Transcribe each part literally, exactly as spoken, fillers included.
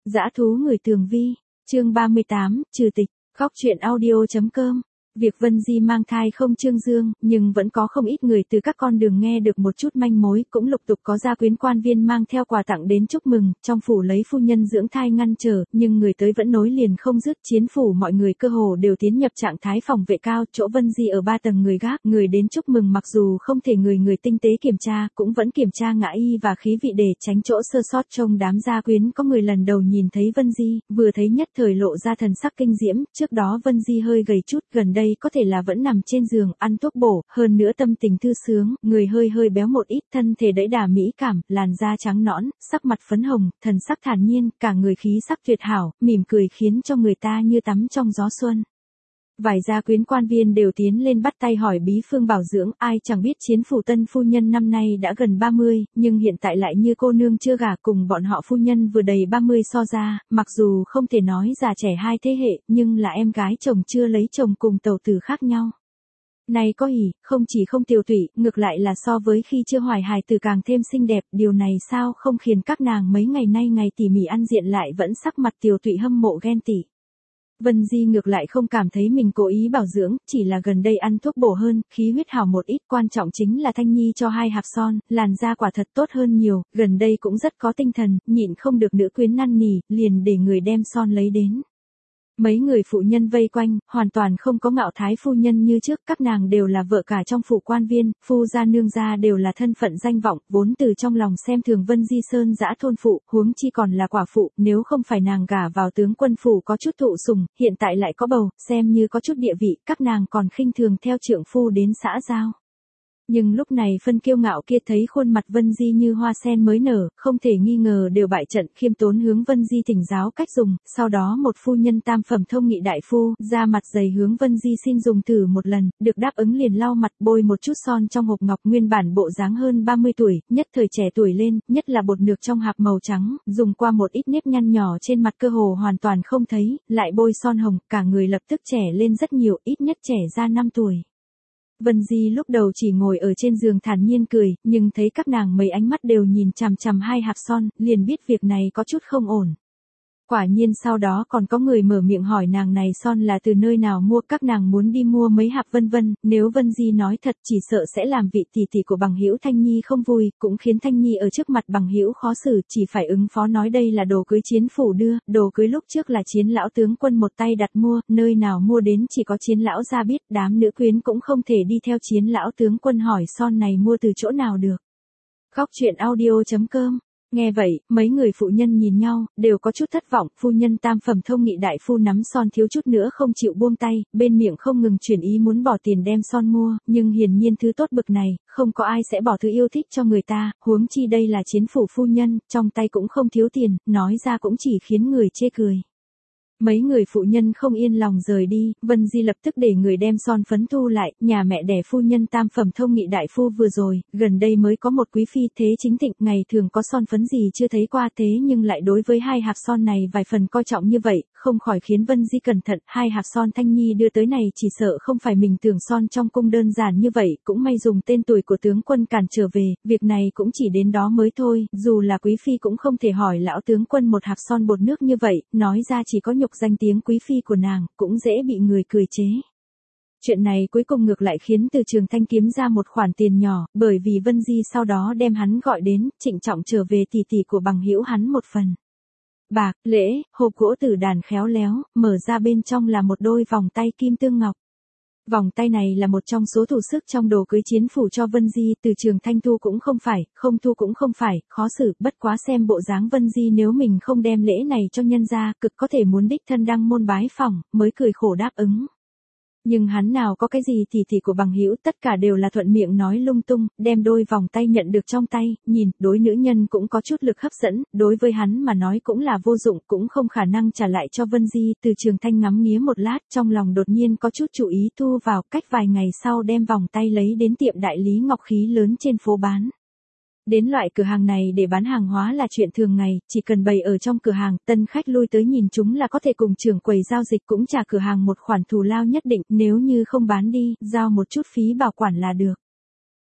Dã thú người tường vi, chương ba mươi tám, trừ tịch, góc truyện audio.com. Việc Vân Di mang thai không trương dương, nhưng vẫn có không ít người từ các con đường nghe được một chút manh mối, cũng lục tục có gia quyến quan viên mang theo quà tặng đến chúc mừng, trong phủ lấy phu nhân dưỡng thai ngăn trở, nhưng người tới vẫn nối liền không dứt, chiến phủ mọi người cơ hồ đều tiến nhập trạng thái phòng vệ cao, chỗ Vân Di ở ba tầng người gác, người đến chúc mừng mặc dù không thể người người tinh tế kiểm tra, cũng vẫn kiểm tra ngã y và khí vị để tránh chỗ sơ sót. Trong đám gia quyến có người lần đầu nhìn thấy Vân Di, vừa thấy nhất thời lộ ra thần sắc kinh diễm, trước đó Vân Di hơi gầy chút, gần đây có thể là vẫn nằm trên giường, ăn thuốc bổ, hơn nữa tâm tình thư sướng, người hơi hơi béo một ít, thân thể đẫy đà mỹ cảm, làn da trắng nõn, sắc mặt phấn hồng, thần sắc thản nhiên, cả người khí sắc tuyệt hảo, mỉm cười khiến cho người ta như tắm trong gió xuân. Vài gia quyến quan viên đều tiến lên bắt tay hỏi bí phương bảo dưỡng, ai chẳng biết chiến phủ tân phu nhân năm nay đã gần ba mươi, nhưng hiện tại lại như cô nương chưa gả, cùng bọn họ phu nhân vừa đầy ba mươi so ra, mặc dù không thể nói già trẻ hai thế hệ, nhưng là em gái chồng chưa lấy chồng cùng tẩu tử khác nhau. Này có hỉ, không chỉ không tiều tụy, ngược lại là so với khi chưa hoài hài tử càng thêm xinh đẹp, điều này sao không khiến các nàng mấy ngày nay ngày tỉ mỉ ăn diện lại vẫn sắc mặt tiều tụy hâm mộ ghen tị. Vân Di ngược lại không cảm thấy mình cố ý bảo dưỡng, chỉ là gần đây ăn thuốc bổ hơn, khí huyết hảo một ít, quan trọng chính là Thanh Nhi cho hai hạt son, làn da quả thật tốt hơn nhiều, gần đây cũng rất có tinh thần, nhịn không được nữ quyến năn nỉ, liền để người đem son lấy đến. Mấy người phụ nhân vây quanh, hoàn toàn không có ngạo thái phu nhân như trước, các nàng đều là vợ cả trong phủ quan viên, phu gia nương gia đều là thân phận danh vọng, vốn từ trong lòng xem thường Vân Di sơn dã thôn phụ, huống chi còn là quả phụ, nếu không phải nàng gả vào tướng quân phủ có chút thụ sủng, hiện tại lại có bầu, xem như có chút địa vị, các nàng còn khinh thường theo trượng phu đến xã giao. Nhưng lúc này phân kiêu ngạo kia thấy khuôn mặt Vân Di như hoa sen mới nở, không thể nghi ngờ đều bại trận, khiêm tốn hướng Vân Di thỉnh giáo cách dùng, sau đó một phu nhân tam phẩm thông nghị đại phu, ra mặt dày hướng Vân Di xin dùng thử một lần, được đáp ứng liền lau mặt, bôi một chút son trong hộp ngọc, nguyên bản bộ dáng hơn ba mươi tuổi, nhất thời trẻ tuổi lên, nhất là bột nược trong hạp màu trắng, dùng qua một ít nếp nhăn nhỏ trên mặt cơ hồ hoàn toàn không thấy, lại bôi son hồng, cả người lập tức trẻ lên rất nhiều, ít nhất trẻ ra năm tuổi. Vân Di lúc đầu chỉ ngồi ở trên giường thản nhiên cười, nhưng thấy các nàng mấy ánh mắt đều nhìn chằm chằm hai hạt son, liền biết việc này có chút không ổn. Quả nhiên sau đó còn có người mở miệng hỏi nàng này son là từ nơi nào mua, các nàng muốn đi mua mấy hạt vân vân, nếu Vân Di nói thật chỉ sợ sẽ làm vị tỷ tỷ của bằng hữu Thanh Nhi không vui, cũng khiến Thanh Nhi ở trước mặt bằng hữu khó xử, chỉ phải ứng phó nói đây là đồ cưới chiến phủ đưa, đồ cưới lúc trước là chiến lão tướng quân một tay đặt mua, nơi nào mua đến chỉ có chiến lão ra biết, đám nữ quyến cũng không thể đi theo chiến lão tướng quân hỏi son này mua từ chỗ nào được. Góc truyện audio.com. Nghe vậy, mấy người phụ nhân nhìn nhau, đều có chút thất vọng, phu nhân tam phẩm thông nghị đại phu nắm son thiếu chút nữa không chịu buông tay, bên miệng không ngừng chuyển ý muốn bỏ tiền đem son mua, nhưng hiển nhiên thứ tốt bực này, không có ai sẽ bỏ thứ yêu thích cho người ta, huống chi đây là chiến phủ phu nhân, trong tay cũng không thiếu tiền, nói ra cũng chỉ khiến người chê cười. Mấy người phụ nhân không yên lòng rời đi, Vân Di lập tức để người đem son phấn thu lại, nhà mẹ đẻ phu nhân tam phẩm thông nghị đại phu vừa rồi, gần đây mới có một quý phi thế chính thịnh, ngày thường có son phấn gì chưa thấy qua thế nhưng lại đối với hai hạt son này vài phần coi trọng như vậy, không khỏi khiến Vân Di cẩn thận, hai hạt son Thanh Nhi đưa tới này chỉ sợ không phải mình tưởng son trong cung đơn giản như vậy, cũng may dùng tên tuổi của tướng quân cản trở về, việc này cũng chỉ đến đó mới thôi, dù là quý phi cũng không thể hỏi lão tướng quân một hạt son bột nước như vậy, nói ra chỉ có nhục danh tiếng quý phi của nàng, cũng dễ bị người cười chế. Chuyện này cuối cùng ngược lại khiến từ Trường Thanh kiếm ra một khoản tiền nhỏ, bởi vì Vân Di sau đó đem hắn gọi đến, trịnh trọng trở về tỷ tỷ của bằng hữu hắn một phần bạc, lễ, hộp gỗ tử đàn khéo léo, mở ra bên trong là một đôi vòng tay kim tương ngọc. Vòng tay này là một trong số thủ sức trong đồ cưới chiến phủ cho Vân Di, từ Trường Thanh thu cũng không phải, không thu cũng không phải, khó xử, bất quá xem bộ dáng Vân Di nếu mình không đem lễ này cho nhân gia, cực có thể muốn đích thân đăng môn bái phỏng, mới cười khổ đáp ứng. Nhưng hắn nào có cái gì thì thì của bằng hữu, tất cả đều là thuận miệng nói lung tung, đem đôi vòng tay nhận được trong tay, nhìn, đối nữ nhân cũng có chút lực hấp dẫn, đối với hắn mà nói cũng là vô dụng, cũng không khả năng trả lại cho Vân Di, từ Trường Thanh ngắm nghía một lát, trong lòng đột nhiên có chút chú ý thu vào, cách vài ngày sau đem vòng tay lấy đến tiệm đại lý ngọc khí lớn trên phố bán. Đến loại cửa hàng này để bán hàng hóa là chuyện thường ngày, chỉ cần bày ở trong cửa hàng, tân khách lui tới nhìn chúng là có thể cùng trưởng quầy giao dịch cũng trả cửa hàng một khoản thù lao nhất định, nếu như không bán đi, giao một chút phí bảo quản là được.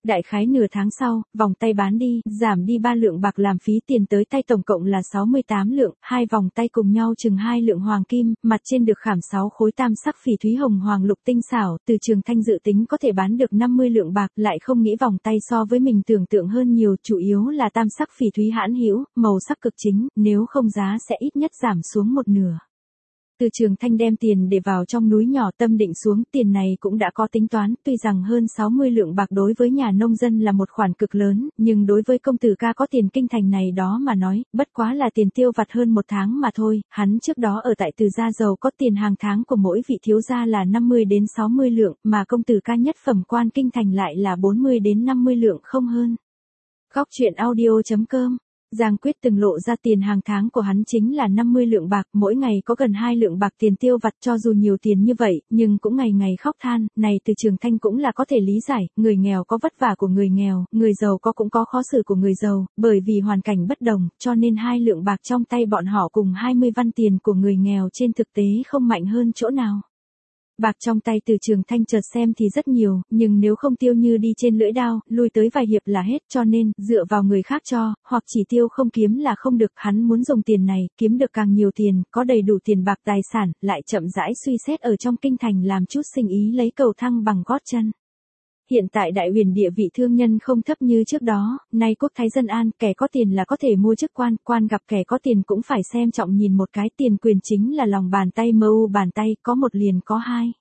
Đại khái nửa tháng sau, vòng tay bán đi, giảm đi ba lượng bạc làm phí tiền tới tay tổng cộng là sáu mươi tám lượng, hai vòng tay cùng nhau chừng hai lượng hoàng kim, mặt trên được khảm sáu khối tam sắc phỉ thúy hồng hoàng lục tinh xảo, từ Trường Thanh dự tính có thể bán được năm mươi lượng bạc, lại không nghĩ vòng tay so với mình tưởng tượng hơn nhiều, chủ yếu là tam sắc phỉ thúy hãn hữu, màu sắc cực chính, nếu không giá sẽ ít nhất giảm xuống một nửa. Từ Trường Thanh đem tiền để vào trong núi nhỏ tâm định xuống, tiền này cũng đã có tính toán, tuy rằng hơn sáu mươi lượng bạc đối với nhà nông dân là một khoản cực lớn, nhưng đối với công tử ca có tiền kinh thành này đó mà nói, bất quá là tiền tiêu vặt hơn một tháng mà thôi, hắn trước đó ở tại Từ gia giàu có tiền hàng tháng của mỗi vị thiếu gia là năm mươi đến sáu mươi lượng, mà công tử ca nhất phẩm quan kinh thành lại là bốn mươi đến năm mươi lượng không hơn. Góc truyện audio chấm com Giang Quyết từng lộ ra tiền hàng tháng của hắn chính là năm mươi lượng bạc, mỗi ngày có gần hai lượng bạc tiền tiêu vặt, cho dù nhiều tiền như vậy, nhưng cũng ngày ngày khóc than, này Từ Trường Thanh cũng là có thể lý giải, người nghèo có vất vả của người nghèo, người giàu có cũng có khó xử của người giàu, bởi vì hoàn cảnh bất đồng, cho nên hai lượng bạc trong tay bọn họ cùng hai mươi văn tiền của người nghèo trên thực tế không mạnh hơn chỗ nào. Bạc trong tay Từ Trường Thanh chợt xem thì rất nhiều, nhưng nếu không tiêu như đi trên lưỡi đao, lui tới vài hiệp là hết, cho nên, dựa vào người khác cho, hoặc chỉ tiêu không kiếm là không được, hắn muốn dùng tiền này, kiếm được càng nhiều tiền, có đầy đủ tiền bạc tài sản, lại chậm rãi suy xét ở trong kinh thành làm chút sinh ý lấy cầu thăng bằng gót chân. Hiện tại Đại Huyền địa vị thương nhân không thấp như trước đó, nay quốc thái dân an, kẻ có tiền là có thể mua chức quan, quan gặp kẻ có tiền cũng phải xem trọng nhìn một cái, tiền quyền chính là lòng bàn tay mơ u bàn tay, có một liền có hai.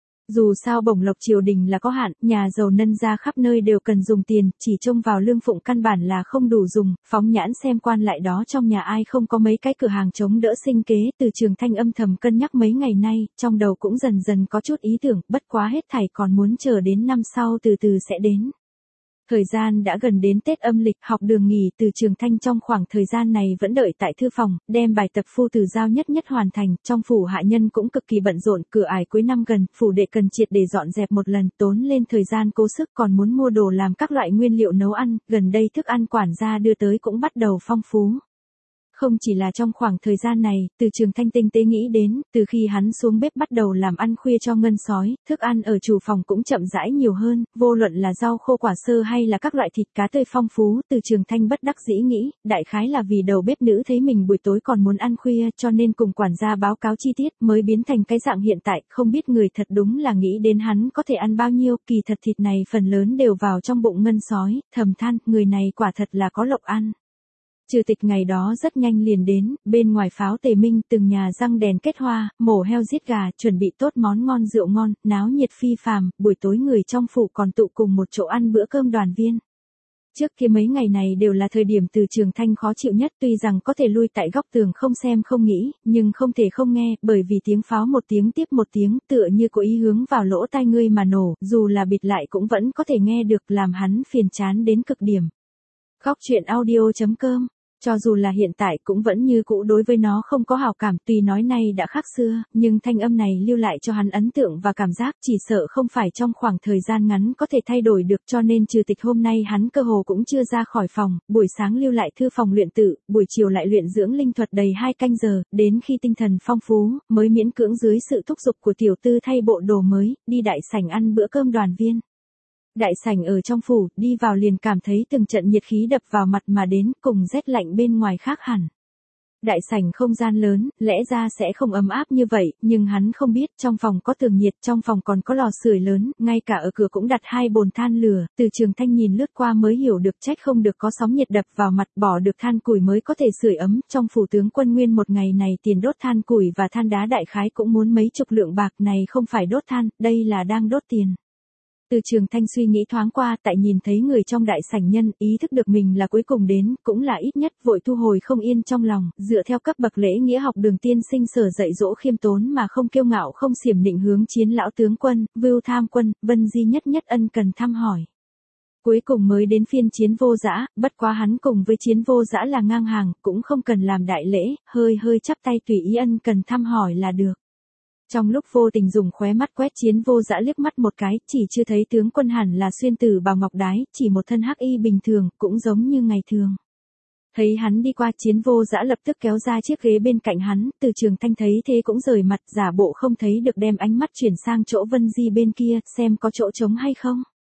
Dù sao bổng lộc triều đình là có hạn, nhà giàu nân gia khắp nơi đều cần dùng tiền, chỉ trông vào lương phụng căn bản là không đủ dùng, phóng nhãn xem quan lại đó trong nhà ai không có mấy cái cửa hàng chống đỡ sinh kế, Từ Trường Thanh âm thầm cân nhắc mấy ngày nay, trong đầu cũng dần dần có chút ý tưởng, bất quá hết thảy còn muốn chờ đến năm sau từ từ sẽ đến. Thời gian đã gần đến Tết âm lịch, học đường nghỉ, Từ Trường Thanh trong khoảng thời gian này vẫn đợi tại thư phòng, đem bài tập phu từ giao nhất nhất hoàn thành, trong phủ hạ nhân cũng cực kỳ bận rộn, cửa ải cuối năm gần, phủ đệ cần triệt để dọn dẹp một lần, tốn lên thời gian cố sức, còn muốn mua đồ làm các loại nguyên liệu nấu ăn, gần đây thức ăn quản gia đưa tới cũng bắt đầu phong phú. Không chỉ là trong khoảng thời gian này, Từ Trường Thanh tinh tế nghĩ đến, từ khi hắn xuống bếp bắt đầu làm ăn khuya cho ngân sói, thức ăn ở chủ phòng cũng chậm rãi nhiều hơn, vô luận là rau khô quả sơ hay là các loại thịt cá tươi phong phú, Từ Trường Thanh bất đắc dĩ nghĩ, đại khái là vì đầu bếp nữ thấy mình buổi tối còn muốn ăn khuya cho nên cùng quản gia báo cáo chi tiết mới biến thành cái dạng hiện tại, không biết người thật đúng là nghĩ đến hắn có thể ăn bao nhiêu, kỳ thật thịt này phần lớn đều vào trong bụng ngân sói, thầm than, người này quả thật là có lộc ăn. Trừ tịch ngày đó rất nhanh liền đến, bên ngoài pháo tề minh từng nhà răng đèn kết hoa, mổ heo giết gà, chuẩn bị tốt món ngon rượu ngon, náo nhiệt phi phàm, buổi tối người trong phủ còn tụ cùng một chỗ ăn bữa cơm đoàn viên. Trước kia mấy ngày này đều là thời điểm Từ Trường Thanh khó chịu nhất, tuy rằng có thể lui tại góc tường không xem không nghĩ, nhưng không thể không nghe, bởi vì tiếng pháo một tiếng tiếp một tiếng, tựa như có ý hướng vào lỗ tai ngươi mà nổ, dù là bịt lại cũng vẫn có thể nghe được, làm hắn phiền chán đến cực điểm. Góc truyện audio chấm com Cho dù là hiện tại cũng vẫn như cũ đối với nó không có hảo cảm, tuy nói nay đã khác xưa, nhưng thanh âm này lưu lại cho hắn ấn tượng và cảm giác chỉ sợ không phải trong khoảng thời gian ngắn có thể thay đổi được, cho nên trừ tịch hôm nay hắn cơ hồ cũng chưa ra khỏi phòng, buổi sáng lưu lại thư phòng luyện tự, buổi chiều lại luyện dưỡng linh thuật đầy hai canh giờ, đến khi tinh thần phong phú, mới miễn cưỡng dưới sự thúc giục của tiểu tư thay bộ đồ mới, đi đại sảnh ăn bữa cơm đoàn viên. Đại sảnh ở trong phủ, đi vào liền cảm thấy từng trận nhiệt khí đập vào mặt mà đến, cùng rét lạnh bên ngoài khác hẳn. Đại sảnh không gian lớn, lẽ ra sẽ không ấm áp như vậy, nhưng hắn không biết, trong phòng có tường nhiệt, trong phòng còn có lò sưởi lớn, ngay cả ở cửa cũng đặt hai bồn than lửa, Từ Trường Thanh nhìn lướt qua mới hiểu được trách không được có sóng nhiệt đập vào mặt, bỏ được than củi mới có thể sưởi ấm, trong phủ tướng quân nguyên một ngày này tiền đốt than củi và than đá đại khái cũng muốn mấy chục lượng bạc, này không phải đốt than, đây là đang đốt tiền. Từ Trường Thanh suy nghĩ thoáng qua, tại nhìn thấy người trong đại sảnh nhân, ý thức được mình là cuối cùng đến, cũng là ít nhất, vội thu hồi không yên trong lòng, dựa theo cấp bậc lễ nghĩa học đường tiên sinh sở dạy dỗ khiêm tốn mà không kiêu ngạo không xiểm nịnh hướng chiến lão tướng quân, Vưu Tham Quân, Vân Di nhất nhất ân cần thăm hỏi. Cuối cùng mới đến phiên Chiến Vô Dã, bất quá hắn cùng với Chiến Vô Dã là ngang hàng, cũng không cần làm đại lễ, hơi hơi chắp tay tùy ý ân cần thăm hỏi là được. Trong lúc vô tình dùng khóe mắt quét Chiến Vô Dã liếc mắt một cái, chỉ chưa thấy tướng quân hẳn là xuyên tử bào ngọc đái, chỉ một thân hắc y bình thường, cũng giống như ngày thường. Thấy hắn đi qua, Chiến Vô Dã lập tức kéo ra chiếc ghế bên cạnh hắn, Từ Trường Thanh thấy thế cũng rời mặt, giả bộ không thấy được đem ánh mắt chuyển sang chỗ Vân Di bên kia, xem có chỗ trống hay không.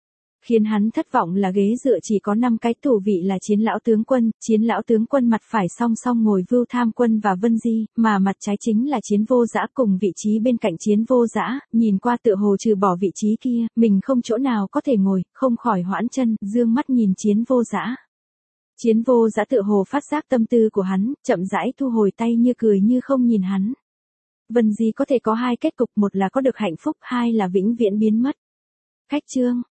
Khiến hắn thất vọng là ghế dựa chỉ có năm cái tù vị là Chiến lão tướng quân, Chiến lão tướng quân mặt phải song song ngồi Vưu Tham Quân và Vân Di, mà mặt trái chính là Chiến Vô Dã cùng vị trí bên cạnh Chiến Vô Dã, nhìn qua tựa hồ trừ bỏ vị trí kia, mình không chỗ nào có thể ngồi, không khỏi hoãn chân, dương mắt nhìn Chiến Vô Dã. Chiến Vô Dã tựa hồ phát giác tâm tư của hắn, chậm rãi thu hồi tay như cười như không nhìn hắn. Vân Di có thể có hai kết cục, một là có được hạnh phúc, hai là vĩnh viễn biến mất. Khách chương